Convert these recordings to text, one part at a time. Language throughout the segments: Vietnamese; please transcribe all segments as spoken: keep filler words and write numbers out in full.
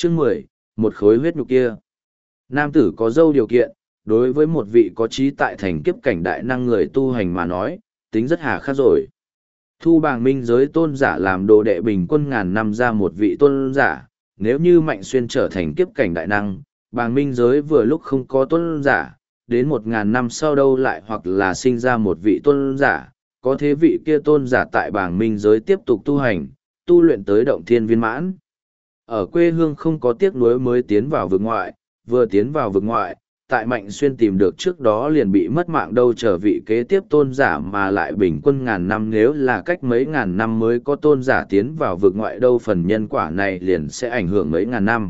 Chương mười, một khối huyết nhục kia. Nam tử có dâu điều kiện, đối với một vị có trí tại thành kiếp cảnh đại năng người tu hành mà nói, tính rất hà khắc rồi. Thu bàng minh giới tôn giả làm đồ đệ bình quân ngàn năm ra một vị tôn giả, nếu như Mạnh Xuyên trở thành kiếp cảnh đại năng, bàng minh giới vừa lúc không có tôn giả, đến một ngàn năm sau đâu lại hoặc là sinh ra một vị tôn giả, có thế vị kia tôn giả tại bàng minh giới tiếp tục tu hành, tu luyện tới động thiên viên mãn. Ở quê hương không có tiếc nuối mới tiến vào vực ngoại, vừa tiến vào vực ngoại, tại Mạnh Xuyên tìm được trước đó liền bị mất mạng đâu trở vị kế tiếp tôn giả mà lại bình quân ngàn năm, nếu là cách mấy ngàn năm mới có tôn giả tiến vào vực ngoại đâu phần nhân quả này liền sẽ ảnh hưởng mấy ngàn năm.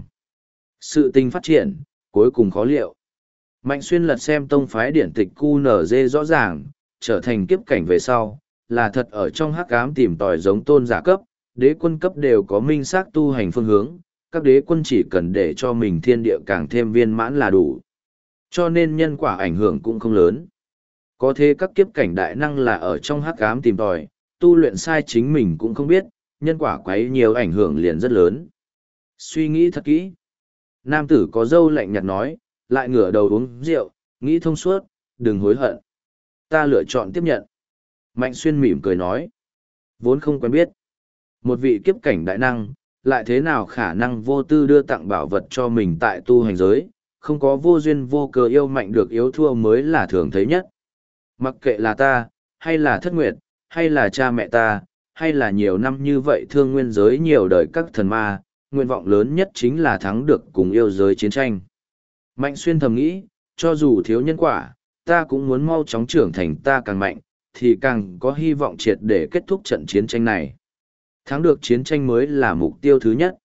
Sự tình phát triển, cuối cùng khó liệu. Mạnh Xuyên lật xem tông phái điển tịch Q N D rõ ràng, trở thành kiếp cảnh về sau, là thật ở trong hắc ám tìm tòi giống tôn giả cấp, đế quân cấp đều có minh xác tu hành phương hướng, các đế quân chỉ cần để cho mình thiên địa càng thêm viên mãn là đủ. Cho nên nhân quả ảnh hưởng cũng không lớn. Có thế các kiếp cảnh đại năng là ở trong hắc ám tìm tòi, tu luyện sai chính mình cũng không biết, nhân quả quấy nhiều ảnh hưởng liền rất lớn. Suy nghĩ thật kỹ. Nam tử có dâu lạnh nhạt nói, lại ngửa đầu uống rượu, nghĩ thông suốt, đừng hối hận. Ta lựa chọn tiếp nhận. Mạnh Xuyên mỉm cười nói, vốn không quen biết. Một vị kiếp cảnh đại năng, lại thế nào khả năng vô tư đưa tặng bảo vật cho mình tại tu hành giới, không có vô duyên vô cớ yêu mạnh được yếu thua mới là thường thấy nhất. Mặc kệ là ta, hay là thất nguyệt, hay là cha mẹ ta, hay là nhiều năm như vậy thương nguyên giới nhiều đời các thần ma, nguyện vọng lớn nhất chính là thắng được cùng yêu giới chiến tranh. Mạnh Xuyên thầm nghĩ, cho dù thiếu nhân quả, ta cũng muốn mau chóng trưởng thành, ta càng mạnh, thì càng có hy vọng triệt để kết thúc trận chiến tranh này. Thắng được chiến tranh mới là mục tiêu thứ nhất.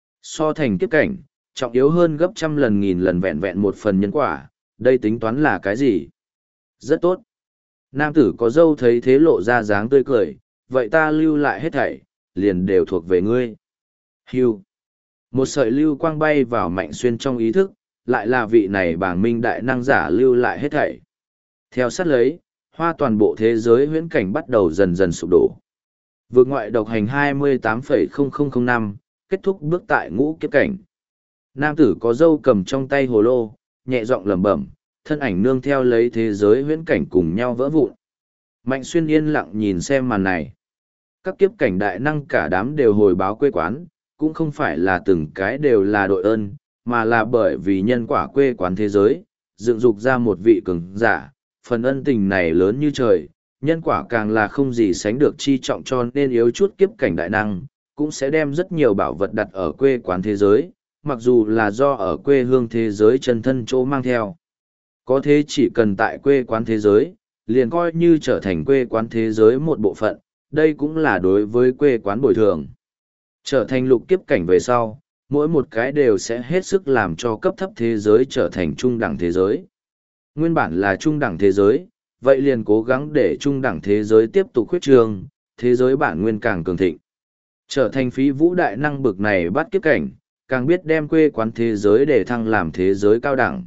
So thành kiếp cảnh, trọng yếu hơn gấp trăm lần nghìn lần vẹn vẹn một phần nhân quả, đây tính toán là cái gì? Rất tốt. Nam tử có dâu thấy thế lộ ra dáng tươi cười, vậy ta lưu lại hết thảy, liền đều thuộc về ngươi. Hưu. Một sợi lưu quang bay vào Mạnh Xuyên trong ý thức, lại là vị này bảng minh đại năng giả lưu lại hết thảy. Theo sát lấy, hoa toàn bộ thế giới huyễn cảnh bắt đầu dần dần sụp đổ. Vượt ngoại độc hành hai mươi tám phẩy không không không năm, kết thúc bước tại ngũ kiếp cảnh. Nam tử có dâu cầm trong tay hồ lô, nhẹ giọng lẩm bẩm, thân ảnh nương theo lấy thế giới huyễn cảnh cùng nhau vỡ vụn. Mạnh Xuyên yên lặng nhìn xem màn này. Các kiếp cảnh đại năng cả đám đều hồi báo quê quán, cũng không phải là từng cái đều là đội ơn, mà là bởi vì nhân quả quê quán thế giới, dựng dục ra một vị cường giả, phần ân tình này lớn như trời, nhân quả càng là không gì sánh được chi trọng, cho nên yếu chút kiếp cảnh đại năng, cũng sẽ đem rất nhiều bảo vật đặt ở quê quán thế giới, mặc dù là do ở quê hương thế giới chân thân chỗ mang theo. Có thế chỉ cần tại quê quán thế giới, liền coi như trở thành quê quán thế giới một bộ phận, đây cũng là đối với quê quán bồi thường. Trở thành lục kiếp cảnh về sau, mỗi một cái đều sẽ hết sức làm cho cấp thấp thế giới trở thành trung đẳng thế giới. Nguyên bản là trung đẳng thế giới, vậy liền cố gắng để trung đẳng thế giới tiếp tục khuyết trường, thế giới bản nguyên càng cường thịnh. Trở thành phí vũ đại năng bực này bắt kiếp cảnh, càng biết đem quê quán thế giới để thăng làm thế giới cao đẳng.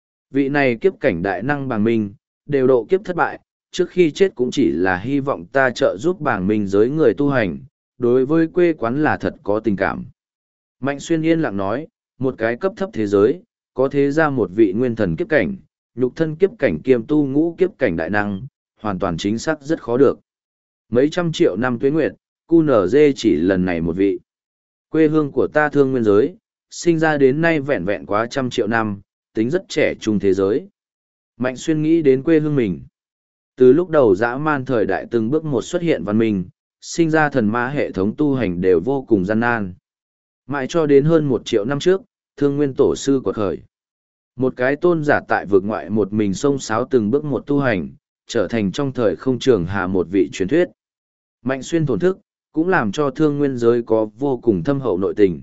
Vị này kiếp cảnh đại năng bàng minh, đều độ kiếp thất bại, trước khi chết cũng chỉ là hy vọng ta trợ giúp bàng minh giới người tu hành, đối với quê quán là thật có tình cảm. Mạnh Xuyên yên lặng nói, một cái cấp thấp thế giới, có thế ra một vị nguyên thần kiếp cảnh, nhục thân kiếp cảnh kiêm tu ngũ kiếp cảnh đại năng, hoàn toàn chính xác rất khó được. Mấy trăm triệu năm tuế nguyệt, Q N D chỉ lần này một vị. Quê hương của ta thương nguyên giới, sinh ra đến nay vẹn vẹn quá trăm triệu năm, tính rất trẻ trung thế giới. Mạnh Xuyên nghĩ đến quê hương mình. Từ lúc đầu dã man thời đại từng bước một xuất hiện văn minh, sinh ra thần ma hệ thống tu hành đều vô cùng gian nan. Mãi cho đến hơn một triệu năm trước, thương nguyên tổ sư quật khởi. Một cái tôn giả tại vực ngoại một mình xông xáo từng bước một tu hành, trở thành trong thời không trường hà một vị truyền thuyết. Mạnh Xuyên thổn thức, cũng làm cho thương nguyên giới có vô cùng thâm hậu nội tình.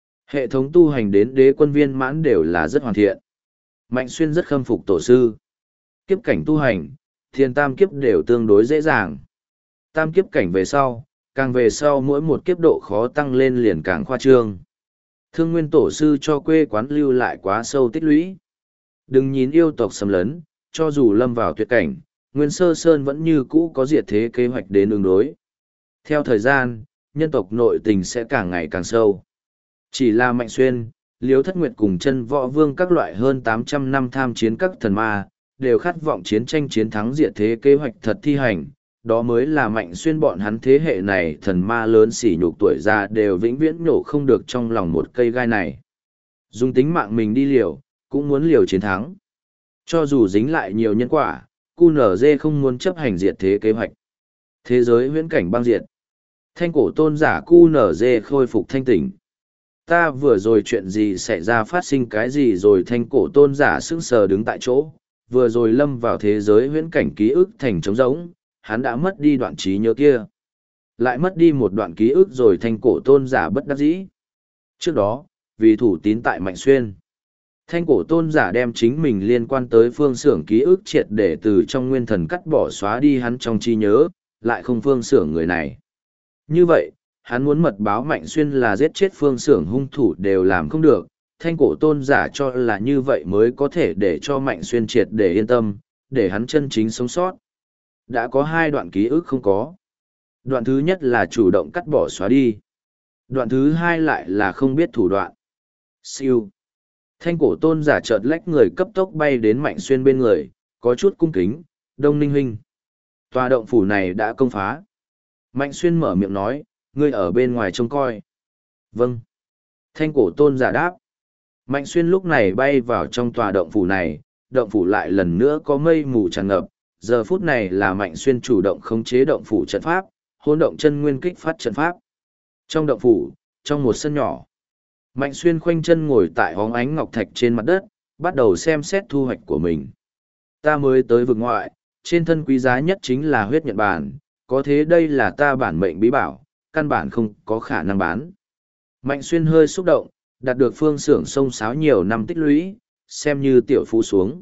Hệ thống tu hành đến đế quân viên mãn đều là rất hoàn thiện. Mạnh Xuyên rất khâm phục tổ sư. Kiếp cảnh tu hành, thiên tam kiếp đều tương đối dễ dàng. Tam kiếp cảnh về sau, càng về sau mỗi một kiếp độ khó tăng lên liền càng khoa trương. Thương nguyên tổ sư cho quê quán lưu lại quá sâu tích lũy. Đừng nhìn yêu tộc xâm lấn, cho dù lâm vào tuyệt cảnh, Nguyên Sơ Sơn vẫn như cũ có diệt thế kế hoạch đến ứng đối. Theo thời gian, nhân tộc nội tình sẽ càng ngày càng sâu. Chỉ là Mạnh Xuyên, Liêu Thất Nguyệt cùng chân võ vương các loại hơn tám trăm năm tham chiến các thần ma, đều khát vọng chiến tranh chiến thắng diệt thế kế hoạch thật thi hành, đó mới là Mạnh Xuyên bọn hắn thế hệ này thần ma lớn sỉ nhục tuổi già đều vĩnh viễn nhổ không được trong lòng một cây gai này. Dùng tính mạng mình đi liều, cũng muốn liều chiến thắng. Cho dù dính lại nhiều nhân quả, cu nở dê không muốn chấp hành diệt thế kế hoạch. Thế giới huyễn cảnh băng diệt. Thanh cổ tôn giả cu nở dê khôi phục thanh tỉnh. Ta vừa rồi chuyện gì xảy ra, phát sinh cái gì rồi? Thanh cổ tôn giả sững sờ đứng tại chỗ, vừa rồi lâm vào thế giới huyễn cảnh ký ức thành trống rỗng, hắn đã mất đi đoạn trí nhớ kia. Lại mất đi một đoạn ký ức rồi. Thanh cổ tôn giả bất đắc dĩ. Trước đó, vì thủ tín tại Mạnh Xuyên, thanh cổ tôn giả đem chính mình liên quan tới phương xưởng ký ức triệt để từ trong nguyên thần cắt bỏ xóa đi hắn trong trí nhớ, lại không phương xưởng người này. Như vậy, hắn muốn mật báo Mạnh Xuyên là giết chết phương xưởng hung thủ đều làm không được. Thanh cổ tôn giả cho là như vậy mới có thể để cho Mạnh Xuyên triệt để yên tâm, để hắn chân chính sống sót. Đã có hai đoạn ký ức không có. Đoạn thứ nhất là chủ động cắt bỏ xóa đi. Đoạn thứ hai lại là không biết thủ đoạn. Siêu. Thanh cổ tôn giả chợt lách người cấp tốc bay đến Mạnh Xuyên bên người, có chút cung kính, Đông Ninh huynh. Tòa động phủ này đã công phá. Mạnh Xuyên mở miệng nói, ngươi ở bên ngoài trông coi. Vâng. Thanh cổ tôn giả đáp. Mạnh Xuyên lúc này bay vào trong tòa động phủ này, động phủ lại lần nữa có mây mù tràn ngập. Giờ phút này là Mạnh Xuyên chủ động khống chế động phủ trận pháp, hỗn động chân nguyên kích phát trận pháp. Trong động phủ, trong một sân nhỏ, Mạnh Xuyên khoanh chân ngồi tại hóng ánh ngọc thạch trên mặt đất, bắt đầu xem xét thu hoạch của mình. Ta mới tới vực ngoại, trên thân quý giá nhất chính là huyết nhận bản, có thế đây là ta bản mệnh bí bảo, căn bản không có khả năng bán. Mạnh Xuyên hơi xúc động, đạt được phương xưởng sông sáo nhiều năm tích lũy, xem như tiểu phú xuống.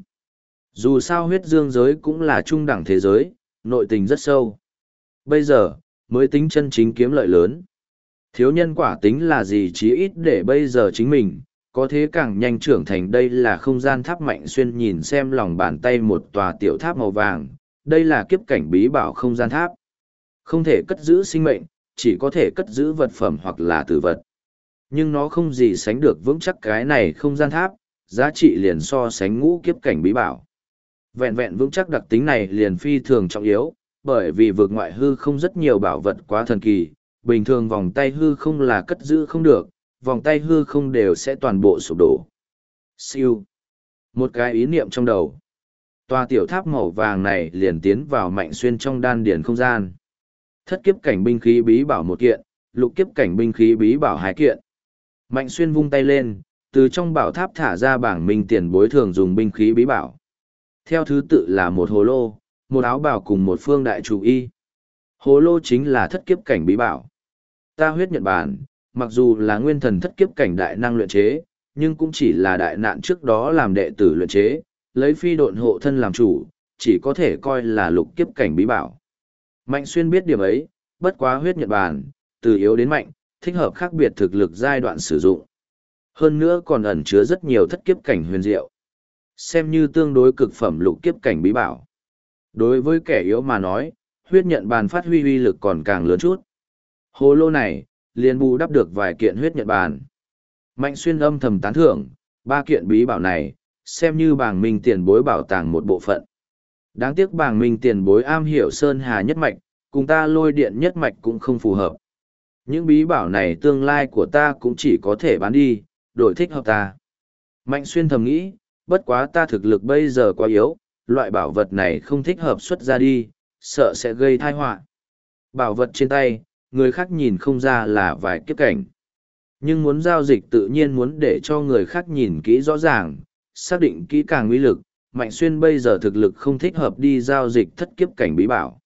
Dù sao huyết dương giới cũng là trung đẳng thế giới, nội tình rất sâu. Bây giờ, mới tính chân chính kiếm lợi lớn. Thiếu nhân quả tính là gì, chí ít để bây giờ chính mình, có thế càng nhanh trưởng thành. Đây là không gian tháp. Mạnh Xuyên nhìn xem lòng bàn tay một tòa tiểu tháp màu vàng, đây là kiếp cảnh bí bảo không gian tháp. Không thể cất giữ sinh mệnh, chỉ có thể cất giữ vật phẩm hoặc là tử vật. Nhưng nó không gì sánh được vững chắc cái này không gian tháp, giá trị liền so sánh ngũ kiếp cảnh bí bảo. Vẹn vẹn vững chắc đặc tính này liền phi thường trọng yếu, bởi vì vượt ngoại hư không rất nhiều bảo vật quá thần kỳ, bình thường vòng tay hư không là cất giữ không được, vòng tay hư không đều sẽ toàn bộ sụp đổ. Siêu. Một cái ý niệm trong đầu. Tòa tiểu tháp màu vàng này liền tiến vào Mạnh Xuyên trong đan điển không gian. Thất kiếp cảnh binh khí bí bảo một kiện, lục kiếp cảnh binh khí bí bảo hai kiện. Mạnh Xuyên vung tay lên, từ trong bảo tháp thả ra bảng minh tiền bối thường dùng binh khí bí bảo. Theo thứ tự là một hồ lô, một áo bào cùng một phương đại chủ y. Hồ lô chính là thất kiếp cảnh bí bảo. Ta huyết nhận bản, mặc dù là nguyên thần thất kiếp cảnh đại năng luyện chế, nhưng cũng chỉ là đại nạn trước đó làm đệ tử luyện chế, lấy phi độn hộ thân làm chủ, chỉ có thể coi là lục kiếp cảnh bí bảo. Mạnh Xuyên biết điểm ấy, bất quá huyết nhận bản, từ yếu đến mạnh, thích hợp khác biệt thực lực giai đoạn sử dụng. Hơn nữa còn ẩn chứa rất nhiều thất kiếp cảnh huyền diệu, xem như tương đối cực phẩm lục kiếp cảnh bí bảo. Đối với kẻ yếu mà nói, huyết nhận bàn phát huy uy lực còn càng lớn chút. Hồ lô này, liền bù đắp được vài kiện huyết nhận bàn. Mạnh Xuyên âm thầm tán thưởng, ba kiện bí bảo này, xem như bảng minh tiền bối bảo tàng một bộ phận. Đáng tiếc bảng minh tiền bối am hiểu sơn hà nhất mạch, cùng ta lôi điện nhất mạch cũng không phù hợp. Những bí bảo này tương lai của ta cũng chỉ có thể bán đi, đổi thích hợp ta. Mạnh Xuyên thầm nghĩ, bất quá ta thực lực bây giờ quá yếu, loại bảo vật này không thích hợp xuất ra đi, sợ sẽ gây tai họa. Bảo vật trên tay, người khác nhìn không ra là vài kiếp cảnh. Nhưng muốn giao dịch tự nhiên muốn để cho người khác nhìn kỹ rõ ràng, xác định kỹ càng uy lực. Mạnh Xuyên bây giờ thực lực không thích hợp đi giao dịch thất kiếp cảnh bí bảo.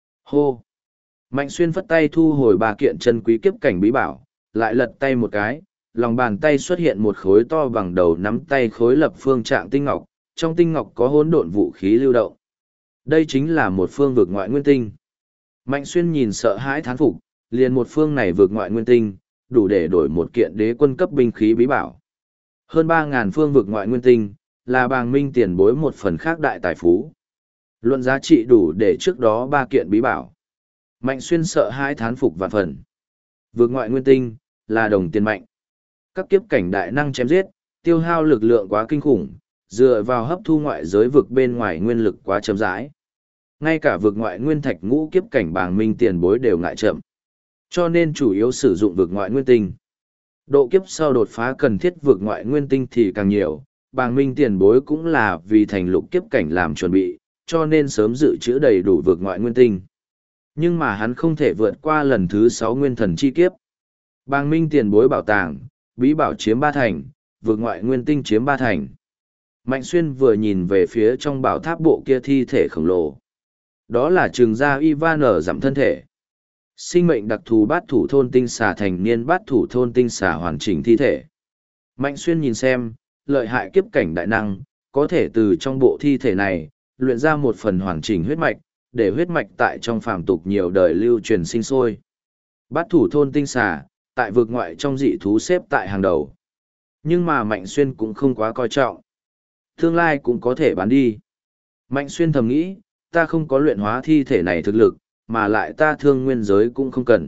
Hô! Mạnh Xuyên phất tay thu hồi ba kiện chân quý kiếp cảnh bí bảo, lại lật tay một cái, lòng bàn tay xuất hiện một khối to bằng đầu nắm tay khối lập phương trạng tinh ngọc, trong tinh ngọc có hỗn độn vũ khí lưu động. Đây chính là một phương vực ngoại nguyên tinh. Mạnh Xuyên nhìn sợ hãi thán phục, liền một phương này vực ngoại nguyên tinh, đủ để đổi một kiện đế quân cấp binh khí bí bảo. Hơn ba ngàn phương vực ngoại nguyên tinh, là bàng minh tiền bối một phần khác đại tài phú. Luận giá trị đủ để trước đó ba kiện bí bảo. Mạnh Xuyên sợ hãi thán phục vạn phần. Vực ngoại nguyên tinh, là đồng tiền mạnh. Các kiếp cảnh đại năng chém giết, tiêu hao lực lượng quá kinh khủng, dựa vào hấp thu ngoại giới vực bên ngoài nguyên lực quá chậm rãi. Ngay cả vực ngoại nguyên thạch ngũ kiếp cảnh bàng minh tiền bối đều ngại chậm. Cho nên chủ yếu sử dụng vực ngoại nguyên tinh. Độ kiếp sau đột phá cần thiết vực ngoại nguyên tinh thì càng nhiều, bàng minh tiền bối cũng là vì thành lục kiếp cảnh làm chuẩn bị, cho nên sớm dự trữ đầy đủ vực ngoại nguyên tinh. Nhưng mà hắn không thể vượt qua lần thứ sáu nguyên thần chi kiếp. Bàng minh tiền bối bảo tàng, bí bảo chiếm ba thành, vực ngoại nguyên tinh chiếm ba thành. Mạnh Xuyên vừa nhìn về phía trong bảo tháp bộ kia thi thể khổng lồ. Đó là trường gia Ivan ở giảm thân thể. Sinh mệnh đặc thù bát thủ thôn tinh xà thành niên bát thủ thôn tinh xà hoàn chỉnh thi thể. Mạnh Xuyên nhìn xem, lợi hại kiếp cảnh đại năng, có thể từ trong bộ thi thể này, luyện ra một phần hoàn chỉnh huyết mạch, để huyết mạch tại trong phàm tục nhiều đời lưu truyền sinh sôi. Bát thủ thôn tinh xà, tại vực ngoại trong dị thú xếp tại hàng đầu. Nhưng mà Mạnh Xuyên cũng không quá coi trọng. Tương lai cũng có thể bán đi. Mạnh Xuyên thầm nghĩ, ta không có luyện hóa thi thể này thực lực, mà lại ta thương nguyên giới cũng không cần.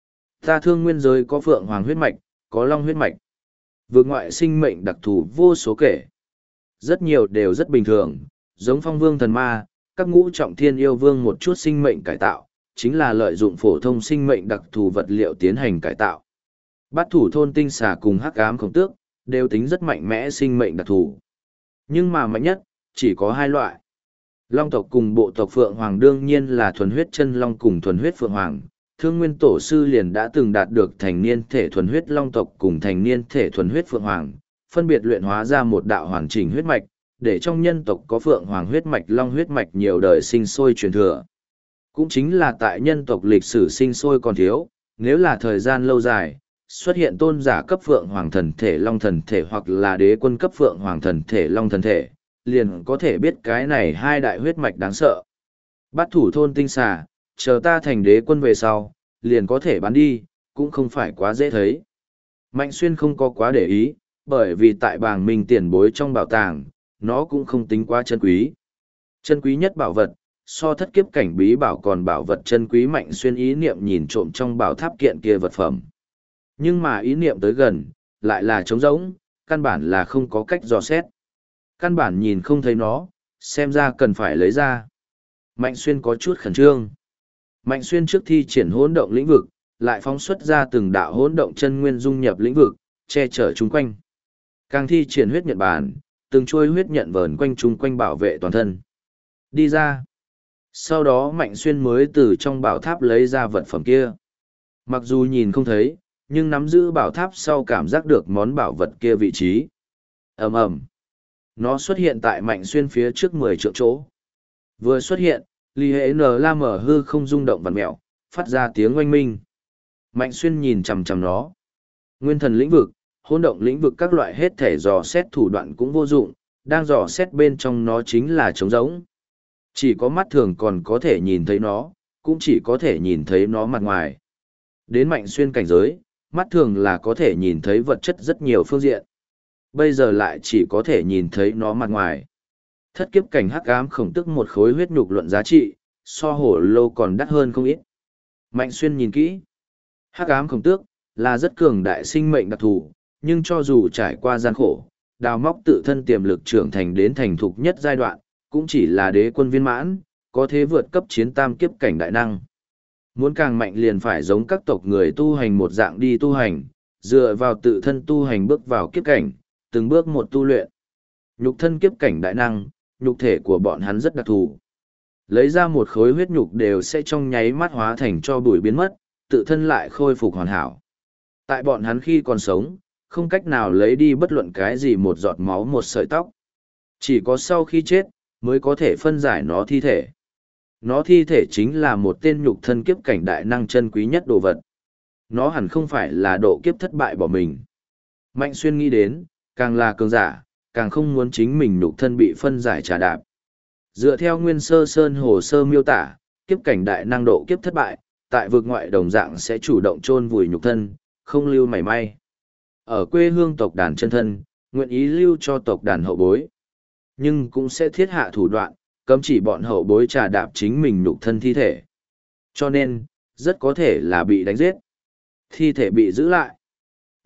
Ta thương nguyên giới có phượng hoàng huyết mạch, có long huyết mạch. Vực ngoại sinh mệnh đặc thù vô số kể. Rất nhiều đều rất bình thường, giống phong vương thần ma, các ngũ trọng thiên yêu vương một chút sinh mệnh cải tạo, chính là lợi dụng phổ thông sinh mệnh đặc thù vật liệu tiến hành cải tạo. Bát thủ thôn tinh xà cùng hắc ám khổng tước, đều tính rất mạnh mẽ sinh mệnh đặc thù. Nhưng mà mạnh nhất, chỉ có hai loại. Long tộc cùng bộ tộc Phượng Hoàng đương nhiên là thuần huyết chân long cùng thuần huyết Phượng Hoàng. Thương Nguyên Tổ sư liền đã từng đạt được thành niên thể thuần huyết Long tộc cùng thành niên thể thuần huyết Phượng Hoàng, phân biệt luyện hóa ra một đạo hoàn chỉnh huyết mạch, để trong nhân tộc có Phượng Hoàng huyết mạch Long huyết mạch nhiều đời sinh sôi truyền thừa. Cũng chính là tại nhân tộc lịch sử sinh sôi còn thiếu, nếu là thời gian lâu dài, xuất hiện tôn giả cấp Phượng Hoàng thần thể Long thần thể hoặc là đế quân cấp Phượng Hoàng thần thể Long thần thể, liền có thể biết cái này hai đại huyết mạch đáng sợ. Bát thủ thôn tinh xà, chờ ta thành đế quân về sau, liền có thể bán đi, cũng không phải quá dễ thấy. Mạnh Xuyên không có quá để ý, bởi vì tại bàng minh tiền bối trong bảo tàng, nó cũng không tính quá chân quý. Chân quý nhất bảo vật, so thất kiếp cảnh bí bảo còn bảo vật chân quý. Mạnh Xuyên ý niệm nhìn trộm trong bảo tháp kiện kia vật phẩm. Nhưng mà ý niệm tới gần, lại là trống rỗng, căn bản là không có cách dò xét. Căn bản nhìn không thấy nó, xem ra cần phải lấy ra. Mạnh Xuyên có chút khẩn trương. Mạnh Xuyên trước thi triển hỗn động lĩnh vực, lại phóng xuất ra từng đạo hỗn động chân nguyên dung nhập lĩnh vực, che chở chung quanh. Càng thi triển huyết nhận bản, từng chuôi huyết nhận vờn quanh chung quanh bảo vệ toàn thân. Đi ra. Sau đó Mạnh Xuyên mới từ trong bảo tháp lấy ra vật phẩm kia. Mặc dù nhìn không thấy, nhưng nắm giữ bảo tháp sau cảm giác được món bảo vật kia vị trí. Ầm ầm. Nó xuất hiện tại Mạnh Xuyên phía trước mười trượng chỗ. Vừa xuất hiện, Ly hệ N la mở hư không rung động vặn mẹo, phát ra tiếng oanh minh. Mạnh Xuyên nhìn chằm chằm nó. Nguyên thần lĩnh vực, hỗn động lĩnh vực các loại hết thể dò xét thủ đoạn cũng vô dụng, đang dò xét bên trong nó chính là trống rỗng. Chỉ có mắt thường còn có thể nhìn thấy nó, cũng chỉ có thể nhìn thấy nó mặt ngoài. Đến Mạnh Xuyên cảnh giới, mắt thường là có thể nhìn thấy vật chất rất nhiều phương diện. Bây giờ lại chỉ có thể nhìn thấy nó mặt ngoài. Thất kiếp cảnh hắc ám khổng tức một khối huyết nhục luận giá trị, so hổ lô còn đắt hơn không ít. Mạnh Xuyên nhìn kỹ. Hắc ám khổng tước là rất cường đại sinh mệnh đặc thù, nhưng cho dù trải qua gian khổ, đào móc tự thân tiềm lực trưởng thành đến thành thục nhất giai đoạn, cũng chỉ là đế quân viên mãn, có thế vượt cấp chiến tam kiếp cảnh đại năng. Muốn càng mạnh liền phải giống các tộc người tu hành một dạng đi tu hành, dựa vào tự thân tu hành bước vào kiếp cảnh, từng bước một tu luyện. Nhục thân kiếp cảnh đại năng, nhục thể của bọn hắn rất đặc thù. Lấy ra một khối huyết nhục đều sẽ trong nháy mắt hóa thành cho bụi biến mất, tự thân lại khôi phục hoàn hảo. Tại bọn hắn khi còn sống, không cách nào lấy đi bất luận cái gì một giọt máu một sợi tóc. Chỉ có sau khi chết, mới có thể phân giải nó thi thể. Nó thi thể chính là một tên nhục thân kiếp cảnh đại năng chân quý nhất đồ vật. Nó hẳn không phải là độ kiếp thất bại bỏ mình. Mạnh Xuyên nghĩ đến, càng là cường giả, càng không muốn chính mình nhục thân bị phân giải trà đạp. Dựa theo Nguyên Sơ Sơn hồ sơ miêu tả, kiếp cảnh đại năng độ kiếp thất bại, tại vực ngoại đồng dạng sẽ chủ động chôn vùi nhục thân, không lưu mảy may. Ở quê hương tộc đàn chân thân, nguyện ý lưu cho tộc đàn hậu bối. Nhưng cũng sẽ thiết hạ thủ đoạn, cấm chỉ bọn hậu bối trà đạp chính mình nhục thân thi thể. Cho nên, rất có thể là bị đánh giết. Thi thể bị giữ lại.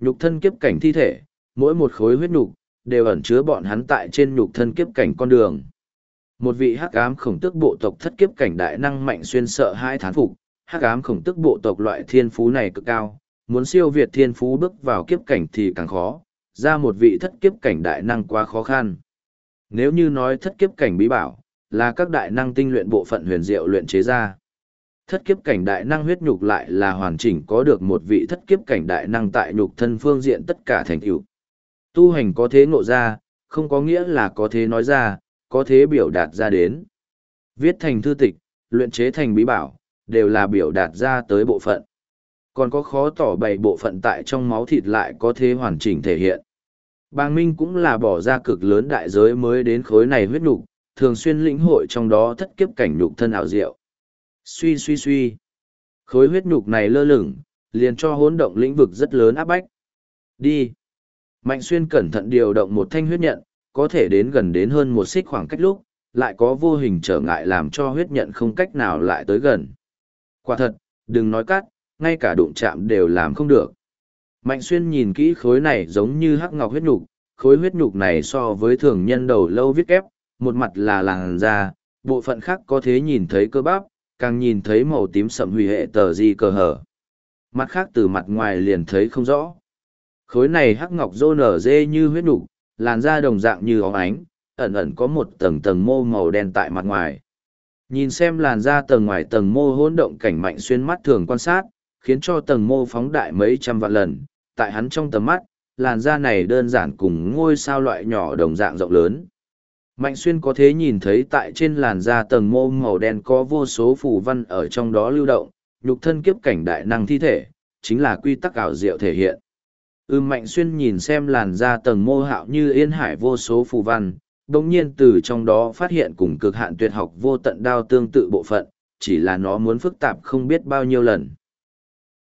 Nhục thân kiếp cảnh thi thể, mỗi một khối huyết nhục, đều ẩn chứa bọn hắn tại trên nhục thân kiếp cảnh con đường. Một vị hắc ám khổng tước bộ tộc thất kiếp cảnh đại năng Mạnh Xuyên sợ hai thán phục, hắc ám khổng tước bộ tộc loại thiên phú này cực cao, muốn siêu việt thiên phú bước vào kiếp cảnh thì càng khó, ra một vị thất kiếp cảnh đại năng quá khó khăn. Nếu như nói thất kiếp cảnh bí bảo, là các đại năng tinh luyện bộ phận huyền diệu luyện chế ra. Thất kiếp cảnh đại năng huyết nhục lại là hoàn chỉnh có được một vị thất kiếp cảnh đại năng tại nhục thân phương diện tất cả thành tựu. Tu hành có thế ngộ ra, không có nghĩa là có thế nói ra, có thế biểu đạt ra đến. Viết thành thư tịch, luyện chế thành bí bảo, đều là biểu đạt ra tới bộ phận. Còn có khó tỏ bày bộ phận tại trong máu thịt lại có thế hoàn chỉnh thể hiện. Bàng Minh cũng là bỏ ra cực lớn đại giới mới đến khối này huyết nhục, thường xuyên lĩnh hội trong đó thất kiếp cảnh nhục thân ảo diệu. Suy suy suy. Khối huyết nhục này lơ lửng, liền cho hỗn động lĩnh vực rất lớn áp bách. Đi. Mạnh Xuyên cẩn thận điều động một thanh huyết nhận, có thể đến gần đến hơn một xích khoảng cách lúc, lại có vô hình trở ngại làm cho huyết nhận không cách nào lại tới gần. Quả thật, đừng nói cắt, ngay cả đụng chạm đều làm không được. Mạnh Xuyên nhìn kỹ khối này giống như hắc ngọc huyết nhục, khối huyết nhục này so với thường nhân đầu lâu viết kép, một mặt là làn da, bộ phận khác có thể nhìn thấy cơ bắp, càng nhìn thấy màu tím sậm hủy hệ tờ di cờ hở. Mặt khác từ mặt ngoài liền thấy không rõ. Khối này hắc ngọc rô nở dê như huyết nhục, làn da đồng dạng như óng ánh, ẩn ẩn có một tầng tầng mô màu đen tại mặt ngoài. Nhìn xem làn da tầng ngoài tầng mô hỗn động cảnh Mạnh Xuyên mắt thường quan sát, khiến cho tầng mô phóng đại mấy trăm vạn lần. Tại hắn trong tầm mắt, làn da này đơn giản cùng ngôi sao loại nhỏ đồng dạng rộng lớn. Mạnh Xuyên có thể nhìn thấy tại trên làn da tầng mô màu đen có vô số phù văn ở trong đó lưu động, nhục thân kiếp cảnh đại năng thi thể, chính là quy tắc ảo diệu thể hiện. Ưm Mạnh Xuyên nhìn xem làn da tầng mô hạo như yên hải vô số phù văn, đồng nhiên từ trong đó phát hiện cùng cực hạn tuyệt học vô tận đao tương tự bộ phận, chỉ là nó muốn phức tạp không biết bao nhiêu lần.